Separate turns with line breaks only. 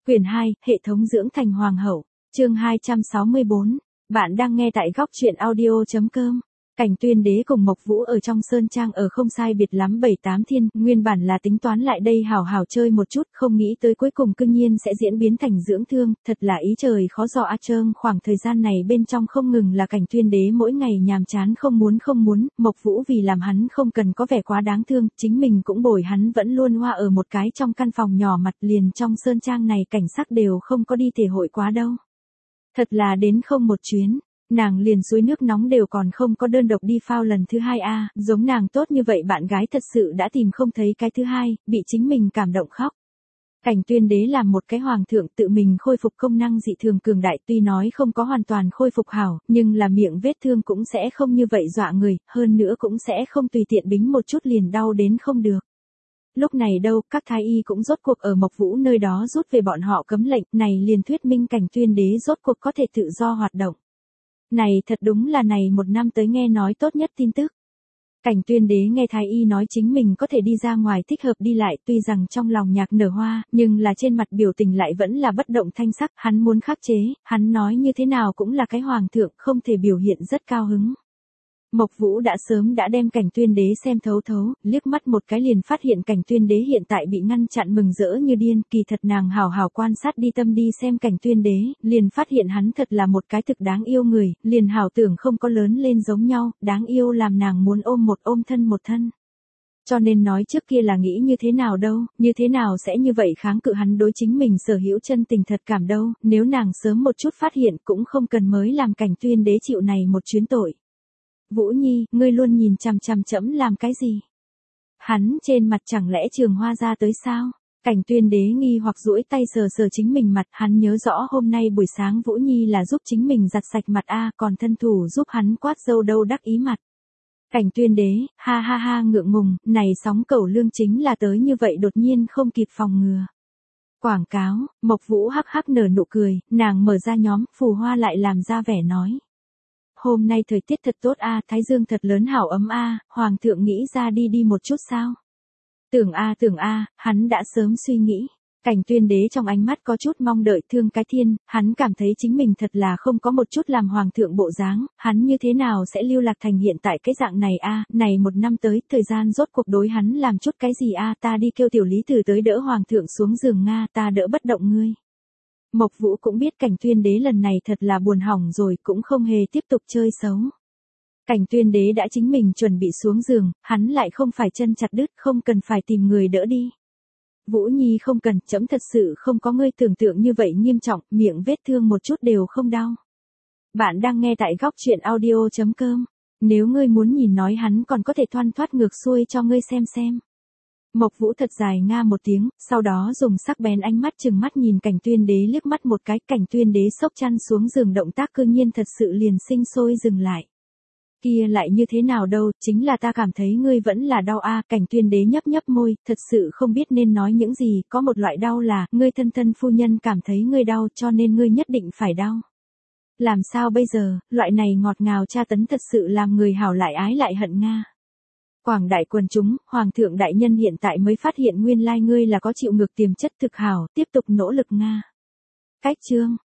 Quyển 2, Hệ thống dưỡng thành hoàng hậu, chương 264. Bạn đang nghe tại góc truyện audio.com. Cảnh Tuyên Đế cùng Mộc Vũ ở trong sơn trang ở không sai biệt lắm 7-8 thiên, nguyên bản là tính toán lại đây hảo hảo chơi một chút, không nghĩ tới cuối cùng cương nhiên sẽ diễn biến thành dưỡng thương, thật là ý trời khó dò a trơn. Khoảng thời gian này bên trong không ngừng là Cảnh Tuyên Đế mỗi ngày nhàm chán không muốn, Mộc Vũ vì làm hắn không cần có vẻ quá đáng thương, chính mình cũng bồi hắn vẫn luôn hoa ở một cái trong căn phòng nhỏ mặt liền trong sơn trang này cảnh sắc đều không có đi thể hội quá đâu. Thật là đến không một chuyến. Nàng liền suối nước nóng đều còn không có đơn độc đi phao lần thứ hai a, giống nàng tốt như vậy bạn gái thật sự đã tìm không thấy cái thứ hai, bị chính mình cảm động khóc. Cảnh Tuyên Đế làm một cái hoàng thượng tự mình khôi phục công năng dị thường cường đại, tuy nói không có hoàn toàn khôi phục hảo, nhưng là miệng vết thương cũng sẽ không như vậy dọa người, hơn nữa cũng sẽ không tùy tiện bính một chút liền đau đến không được. Lúc này đâu, các thái y cũng rốt cuộc ở Mộc Vũ nơi đó rút về bọn họ cấm lệnh, này liền thuyết minh Cảnh Tuyên Đế rốt cuộc có thể tự do hoạt động. Này thật đúng là này một năm tới nghe nói tốt nhất tin tức. Cảnh Tuyên Đế nghe thái y nói chính mình có thể đi ra ngoài thích hợp đi lại, tuy rằng trong lòng nhạc nở hoa, nhưng là trên mặt biểu tình lại vẫn là bất động thanh sắc, hắn muốn khắc chế, hắn nói như thế nào cũng là cái hoàng thượng, không thể biểu hiện rất cao hứng. Mộc Vũ đã sớm đã đem Cảnh Tuyên Đế xem thấu thấu, liếc mắt một cái liền phát hiện Cảnh Tuyên Đế hiện tại bị ngăn chặn mừng rỡ như điên, kỳ thật nàng hào hào quan sát đi tâm đi xem Cảnh Tuyên Đế, liền phát hiện hắn thật là một cái thực đáng yêu người, liền hào tưởng không có lớn lên giống nhau, đáng yêu làm nàng muốn ôm một thân. Cho nên nói trước kia là nghĩ như thế nào đâu, như thế nào sẽ như vậy kháng cự hắn đối chính mình sở hữu chân tình thật cảm đâu, nếu nàng sớm một chút phát hiện cũng không cần mới làm Cảnh Tuyên Đế chịu này một chuyến tội. Vũ Nhi, ngươi luôn nhìn chằm chằm trẫm làm cái gì? Hắn trên mặt chẳng lẽ trường hoa ra tới sao? Cảnh Tuyên Đế nghi hoặc duỗi tay sờ sờ chính mình mặt, hắn nhớ rõ hôm nay buổi sáng Vũ Nhi là giúp chính mình giặt sạch mặt a, còn thân thủ giúp hắn quát râu đâu đắc ý mặt. Cảnh Tuyên Đế, ha ha ha ngượng ngùng, này sóng cẩu lương chính là tới như vậy đột nhiên không kịp phòng ngừa. Quảng cáo, Mộc Vũ hắc hắc nở nụ cười, nàng mở ra nhóm, phù hoa lại làm ra vẻ nói. Hôm nay thời tiết thật tốt a, thái dương thật lớn hảo ấm a, hoàng thượng nghĩ ra đi một chút sao? Tưởng a, hắn đã sớm suy nghĩ. Cảnh Tuyên Đế trong ánh mắt có chút mong đợi thương cái thiên, hắn cảm thấy chính mình thật là không có một chút làm hoàng thượng bộ dáng, hắn như thế nào sẽ lưu lạc thành hiện tại cái dạng này a, này một năm tới, thời gian rốt cuộc đối hắn làm chút cái gì a, ta đi kêu tiểu lý tử tới đỡ hoàng thượng xuống giường nga, ta đỡ bất động ngươi. Mộc Vũ cũng biết Cảnh Tuyên Đế lần này thật là buồn hỏng rồi, cũng không hề tiếp tục chơi xấu. Cảnh Tuyên Đế đã chính mình chuẩn bị xuống giường, hắn lại không phải chân chặt đứt, không cần phải tìm người đỡ đi. Vũ Nhi không cần, trẫm thật sự không có ngươi tưởng tượng như vậy nghiêm trọng, miệng vết thương một chút đều không đau. Bạn đang nghe tại góc truyện audio.com. Nếu ngươi muốn nhìn nói hắn còn có thể thoăn thoát ngược xuôi cho ngươi xem. Mộc Vũ thật dài nga một tiếng, sau đó dùng sắc bén ánh mắt chừng mắt nhìn Cảnh Tuyên Đế liếc mắt một cái, Cảnh Tuyên Đế xốc chăn xuống giường động tác cư nhiên thật sự liền sinh sôi dừng lại. Kia lại như thế nào đâu, chính là ta cảm thấy ngươi vẫn là đau a, Cảnh Tuyên Đế nhấp môi, thật sự không biết nên nói những gì, có một loại đau là, ngươi thân phu nhân cảm thấy ngươi đau cho nên ngươi nhất định phải đau. Làm sao bây giờ, loại này ngọt ngào tra tấn thật sự làm người hảo lại ái lại hận nga. Quảng đại quần chúng, hoàng thượng đại nhân hiện tại mới phát hiện nguyên lai ngươi là có chịu ngược tiềm chất thực hảo, tiếp tục nỗ lực nga. Cách chương,